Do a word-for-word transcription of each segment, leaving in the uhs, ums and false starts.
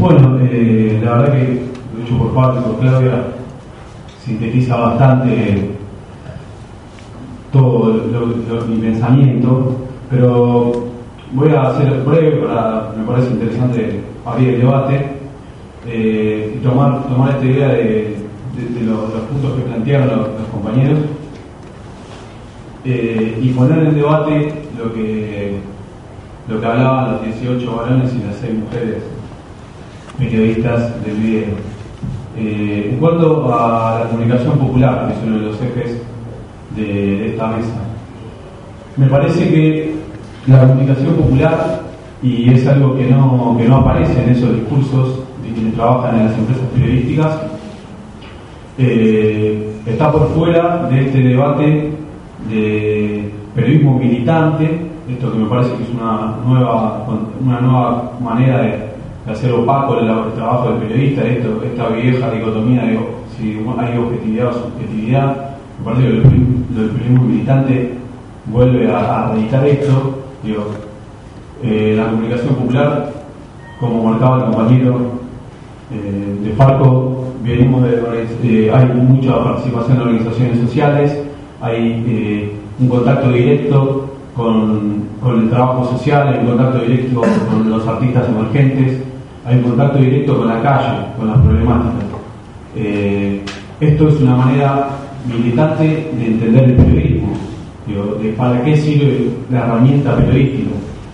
Bueno, eh, la verdad que lo hecho por Pablo y por Claudia sintetiza bastante todo lo, lo, mi pensamiento, pero voy a hacer breve, para, me parece interesante abrir el debate eh, y tomar, tomar esta idea de, de, de, los, de los puntos que plantearon los, los compañeros eh, y poner en debate lo que, lo que hablaban los dieciocho varones y las seis mujeres periodistas del video. Eh, en cuanto a la comunicación popular, que es uno de los ejes de, de esta mesa, me parece que la comunicación popular, y es algo que no, que no aparece en esos discursos de quienes trabajan en las empresas periodísticas, eh, está por fuera de este debate de periodismo militante, esto que me parece que es una nueva, una nueva manera de de hacer opaco el, el trabajo del periodista, esto, esta vieja dicotomía de si hay objetividad o subjetividad. Me parece que el, el periodismo militante vuelve a, a reeditar esto. Digo, eh, la comunicación popular, como marcaba el compañero eh, de Farco, venimos de, eh, hay mucha participación en organizaciones sociales, hay eh, un contacto directo con, con el trabajo social, hay un contacto directo con los artistas emergentes, hay un contacto directo con la calle, con las problemáticas. Eh, esto es una manera militante de entender el periodismo, digo, de para qué sirve la herramienta periodística.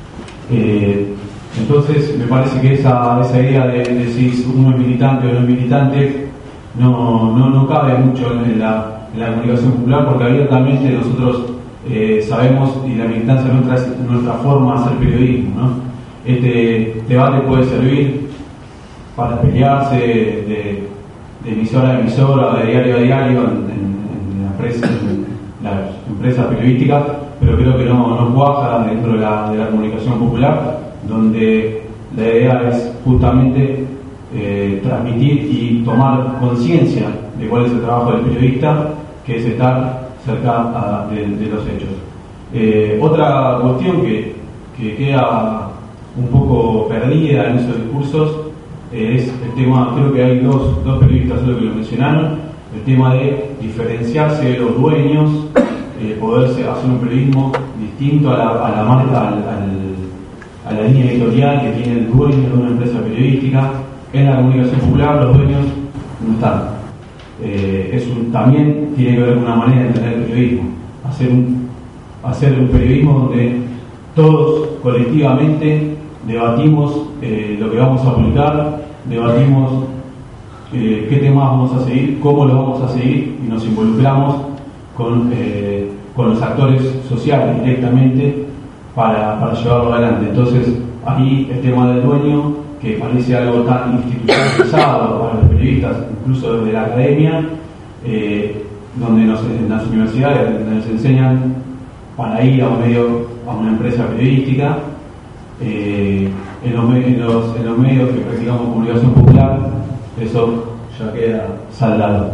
Eh, entonces me parece que esa, esa idea de, de si uno es militante o no es militante no, no, no cabe mucho en la, en la comunicación popular, porque abiertamente nosotros eh, sabemos, y la militancia nuestra es nuestra forma de hacer periodismo, ¿no? Este debate puede servir para pelearse de, de emisora a emisora, de diario a diario en, en, en, la empresa, en las empresas periodísticas, pero creo que no, no cuaja dentro de la, de la comunicación popular, donde la idea es justamente eh, transmitir y tomar conciencia de cuál es el trabajo del periodista, que es estar cerca a, de, de los hechos. Eh, otra cuestión que, que queda un poco perdida en esos discursos eh, es el tema, creo que hay dos, dos periodistas solo que lo mencionaron, el tema de diferenciarse de los dueños, eh, poderse hacer un periodismo distinto a la, a la marca, al, al, a la línea editorial que tiene el dueño de una empresa periodística. En la comunicación popular los dueños no están. Eh, es un, también tiene que ver con una manera de entender el periodismo, hacer un, hacer un periodismo donde todos colectivamente debatimos eh, lo que vamos a publicar, debatimos eh, qué temas vamos a seguir, cómo lo vamos a seguir, y nos involucramos con, eh, con los actores sociales directamente para, para llevarlo adelante. Entonces, ahí el tema del dueño, que parece algo tan institucionalizado para los periodistas, incluso desde la academia, eh, donde nos, en las universidades nos enseñan para ir a un medio, a una empresa periodística. Eh, en, los, en, los, en los medios que practicamos comunicación popular, eso ya queda saldado.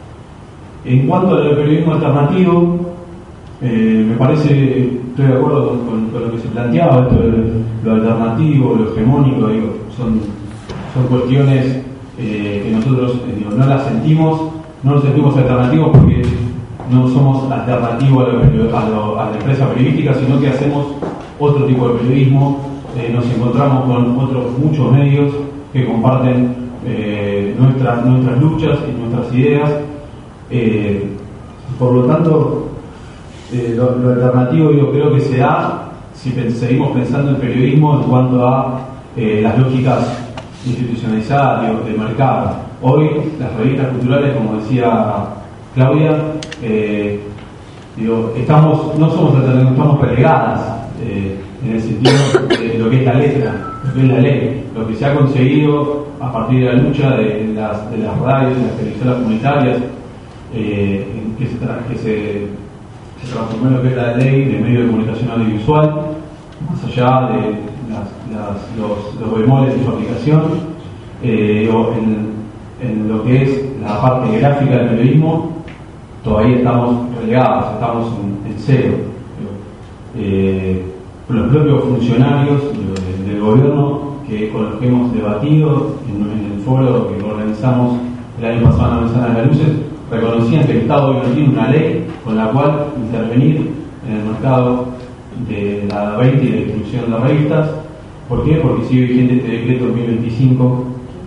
En cuanto al periodismo alternativo, eh, me parece, estoy de acuerdo con, con, con lo que se planteaba, esto de lo alternativo, lo hegemónico, digo, son, son cuestiones eh, que nosotros eh, digo, no las sentimos, no nos sentimos alternativos porque no somos alternativos a, lo, a, lo, a la empresa periodística, sino que hacemos otro tipo de periodismo. Eh, nos encontramos con otros muchos medios que comparten eh, nuestras, nuestras luchas y nuestras ideas. Eh, por lo tanto, eh, lo, lo alternativo yo creo que se da si pens seguimos pensando en periodismo en cuanto a eh, las lógicas institucionalizadas de, de mercado. Hoy las revistas culturales, como decía Claudia, eh, digo, estamos, no somos alternativos, estamos peleadas. Eh, en el sentido de lo que es la letra, lo que es la ley, lo que se ha conseguido a partir de la lucha de las, de las radios, de las televisoras comunitarias, eh, que, se, que se, se transformó en lo que es la ley de medio de comunicación audiovisual, más allá de las, las, los, los bemoles de su aplicación, eh, o en, en lo que es la parte gráfica del periodismo, todavía estamos relegados, estamos en, en cero. Eh, los propios funcionarios del, del gobierno que, con los que hemos debatido en, en el foro que organizamos el año pasado en la Manzana de las Luces, reconocían que el Estado hoy no tiene una ley con la cual intervenir en el mercado de la veinte y de distribución de revistas. ¿Por qué? Porque sigue vigente este decreto dos mil veinticinco.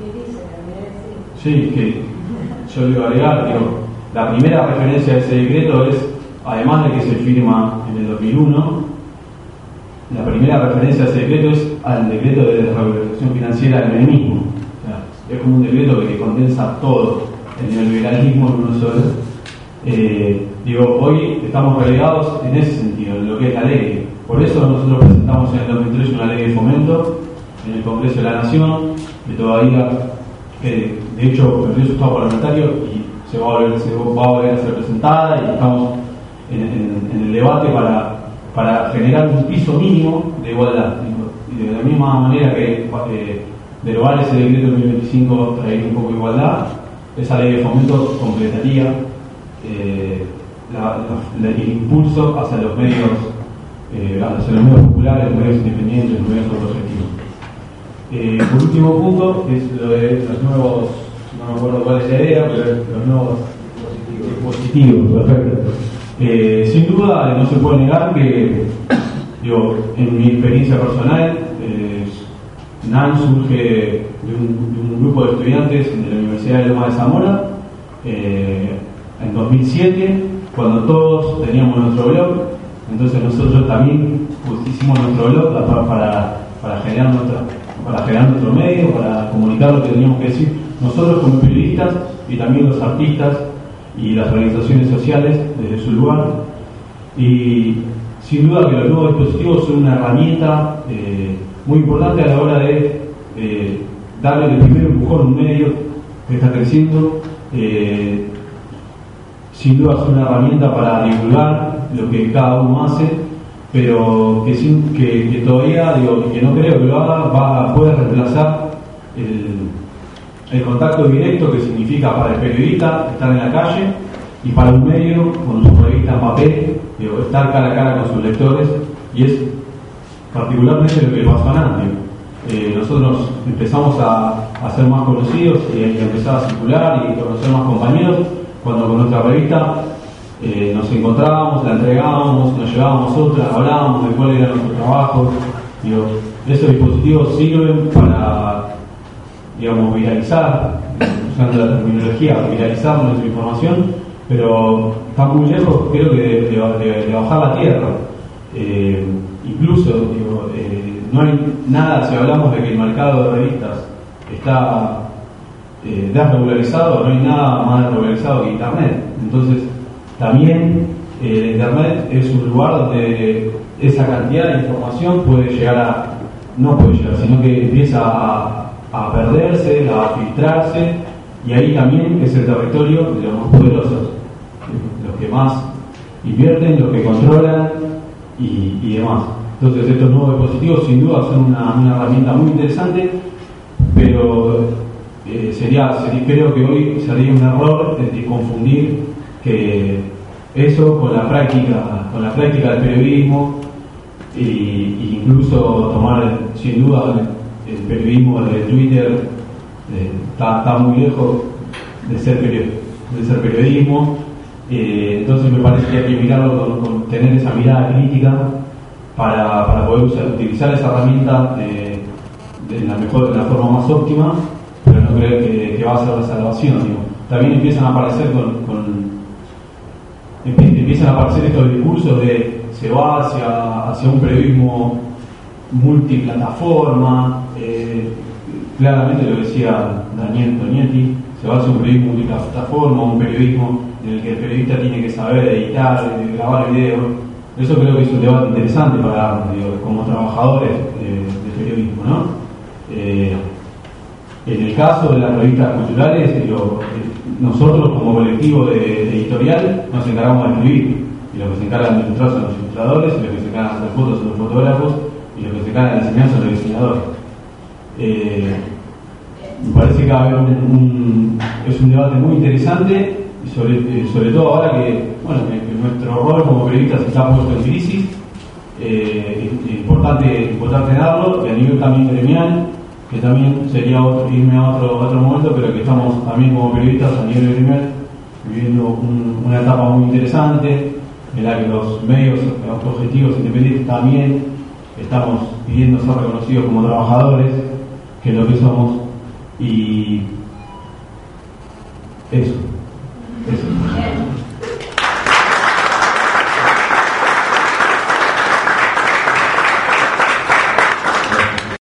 Sí, que yo le voy a agregar, digo, la primera referencia a ese decreto es, además de que se firma en el dos mil uno, la primera referencia a ese decreto es al decreto de desregulación financiera del menemismo. O sea, es como un decreto que condensa todo el neoliberalismo en uno solo. Eh, digo, hoy estamos relegados en ese sentido, en lo que es la ley. Por eso nosotros presentamos en el dos mil trece una ley de fomento en el Congreso de la Nación, que todavía, que de hecho perdió su estado parlamentario y se va a volver, se va a, volver a ser presentada, y estamos en, en, en el debate para, para generar un piso mínimo de igualdad. Y de la misma manera que eh, derogar ese decreto del dos mil veinticinco traería un poco de igualdad, esa ley de fomento completaría eh, la, la, el impulso hacia los medios, eh, hacia los medios populares, los medios independientes, los medios autogestivos. Eh, por último punto es lo de los nuevos, no me acuerdo cuál es la idea, pero los nuevos dispositivos, perfecto. Eh, sin duda no se puede negar que, digo, en mi experiencia personal, eh, N A N surge de un, de un grupo de estudiantes de la Universidad de Loma de Zamora eh, en dos mil siete, cuando todos teníamos nuestro blog. Entonces nosotros también pues, hicimos nuestro blog para, para, para generar nuestra para generar nuestro medio, para comunicar lo que teníamos que decir nosotros como periodistas y también los artistas y las organizaciones sociales desde su lugar. Y sin duda que los nuevos dispositivos son una herramienta eh, muy importante a la hora de eh, darle el primer empujón a un medio que está creciendo. Eh, sin duda es una herramienta para divulgar lo que cada uno hace, pero que, sin, que, que todavía, digo, que no creo que lo haga, va a poder reemplazar el, el contacto directo que significa para el periodista estar en la calle, y para un medio con su revista en papel, digo, estar cara a cara con sus lectores. Y es particularmente lo que pasó a N A N. Eh, nosotros empezamos a, a ser más conocidos y a, y a empezar a circular y conocer más compañeros cuando con nuestra revista Eh, nos encontrábamos, la entregábamos, nos llevábamos otra, hablábamos de cuál era nuestro trabajo. Digo, esos dispositivos sirven para, digamos, viralizar, usando la terminología, viralizar nuestra información, pero está muy lejos, creo que de, de, de bajar la tierra. Eh, incluso, digo, eh, no hay nada, si hablamos de que el mercado de revistas está eh, desregularizado, no hay nada más desregularizado que Internet. Entonces, también eh, Internet es un lugar donde esa cantidad de información puede llegar a, no puede llegar, sino que empieza a, a perderse, a filtrarse, y ahí también es el territorio de los más poderosos, los que más invierten, los que controlan y, y demás. Entonces estos nuevos dispositivos sin duda son una, una herramienta muy interesante, pero eh, sería, sería, creo que hoy sería un error de, de confundir que eso con la práctica con la práctica del periodismo, y, y incluso tomar sin duda el, el periodismo de Twitter eh, está, está muy lejos de ser, period, de ser periodismo. Eh, entonces me parece que hay que mirarlo con, con tener esa mirada crítica para, para poder usar, utilizar esa herramienta eh, de la mejor, de la forma más óptima, pero no creer que, que va a ser la salvación. Digo. También empiezan a aparecer con, con empiezan a aparecer estos discursos de se va hacia, hacia un periodismo multiplataforma, eh, claramente lo decía Daniel Tonietti, se va hacia un periodismo multiplataforma, un periodismo en el que el periodista tiene que saber editar, grabar video. Eso creo que es un debate interesante para, digo, como trabajadores eh, de periodismo, ¿no? Eh, en el caso de las revistas culturales, digo, nosotros como colectivo de, de editorial nos encargamos de escribir, y los que se encargan de ilustrar son los ilustradores, y los que se encargan de hacer fotos son los fotógrafos, y los que se encargan de diseñar son los diseñadores. Eh, me parece que va a haber un, un, es un debate muy interesante, y sobre, eh, sobre todo ahora que, bueno, que, que nuestro rol como periodistas está puesto en crisis. Eh, es importante, importante darlo, y a nivel también gremial que también sería otro, irme a otro, otro momento, pero que estamos también como periodistas a nivel de primer viviendo un, una etapa muy interesante en la que los medios autogestivos independientes también estamos pidiendo ser reconocidos como trabajadores, que es lo que somos, y eso, eso.